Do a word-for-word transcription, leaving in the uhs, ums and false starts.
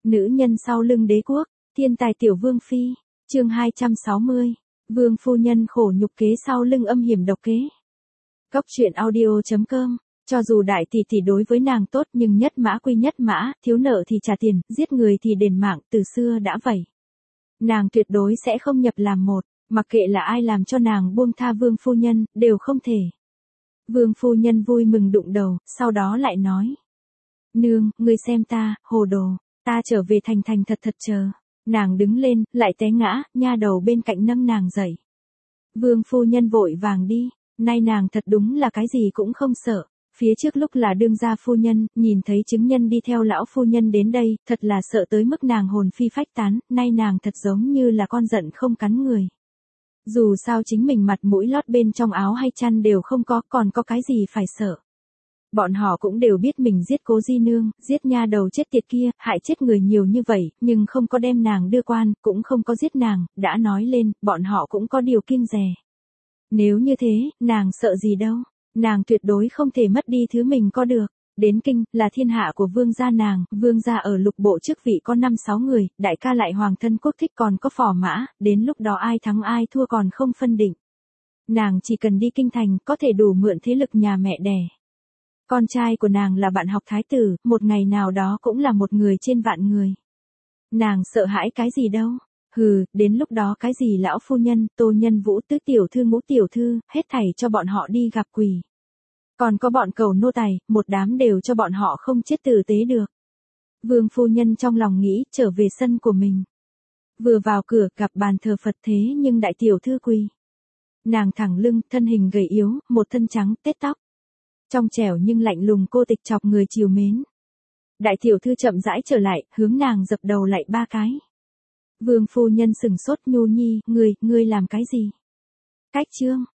Nữ nhân sau lưng đế quốc, thiên tài tiểu vương phi, chương hai trăm sáu mươi, vương phu nhân khổ nhục kế sau lưng âm hiểm độc kế. Cốc truyện audio chấm com, cho dù đại tỷ tỷ đối với nàng tốt nhưng nhất mã quy nhất mã, thiếu nợ thì trả tiền, giết người thì đền mạng, từ xưa đã vậy. Nàng tuyệt đối sẽ không nhập làm một, mặc kệ là ai làm cho nàng buông tha vương phu nhân, đều không thể. Vương phu nhân vui mừng đụng đầu, sau đó lại nói. Nương, ngươi xem ta, hồ đồ, ta trở về thành thành thật thật chờ. Nàng đứng lên, lại té ngã, nha đầu bên cạnh nâng nàng dậy. Vương phu nhân vội vàng đi, nay nàng thật đúng là cái gì cũng không sợ. Phía trước lúc là đương gia phu nhân, nhìn thấy chứng nhân đi theo lão phu nhân đến đây, thật là sợ tới mức nàng hồn phi phách tán, nay nàng thật giống như là con giận không cắn người. Dù sao chính mình mặt mũi lót bên trong áo hay chăn đều không có, còn có cái gì phải sợ. Bọn họ cũng đều biết mình giết Cố Di Nương, giết nha đầu chết tiệt kia, hại chết người nhiều như vậy, nhưng không có đem nàng đưa quan, cũng không có giết nàng, đã nói lên, bọn họ cũng có điều kiêng dè. Nếu như thế, nàng sợ gì đâu, nàng tuyệt đối không thể mất đi thứ mình có được. Đến kinh, là thiên hạ của vương gia nàng, vương gia ở lục bộ chức vị có năm sáu người, đại ca lại hoàng thân quốc thích còn có phò mã, đến lúc đó ai thắng ai thua còn không phân định. Nàng chỉ cần đi kinh thành, có thể đủ mượn thế lực nhà mẹ đẻ. Con trai của nàng là bạn học thái tử, một ngày nào đó cũng là một người trên vạn người. Nàng sợ hãi cái gì đâu, hừ, đến lúc đó cái gì lão phu nhân, Tô Nhân Vũ, tứ tiểu thư, ngũ tiểu thư, hết thảy cho bọn họ đi gặp quỷ. Còn có bọn cầu nô tài, một đám đều cho bọn họ không chết tử tế được. Vương phu nhân trong lòng nghĩ, trở về sân của mình. Vừa vào cửa, gặp bàn thờ Phật thế nhưng đại tiểu thư quỳ. Nàng thẳng lưng, thân hình gầy yếu, một thân trắng, tết tóc. Trong trẻo nhưng lạnh lùng cô tịch chọc người chiều mến. Đại tiểu thư chậm rãi trở lại, hướng nàng dập đầu lạy ba cái. Vương phu nhân sừng sốt, nhu nhi, ngươi, ngươi làm cái gì? Cách trương,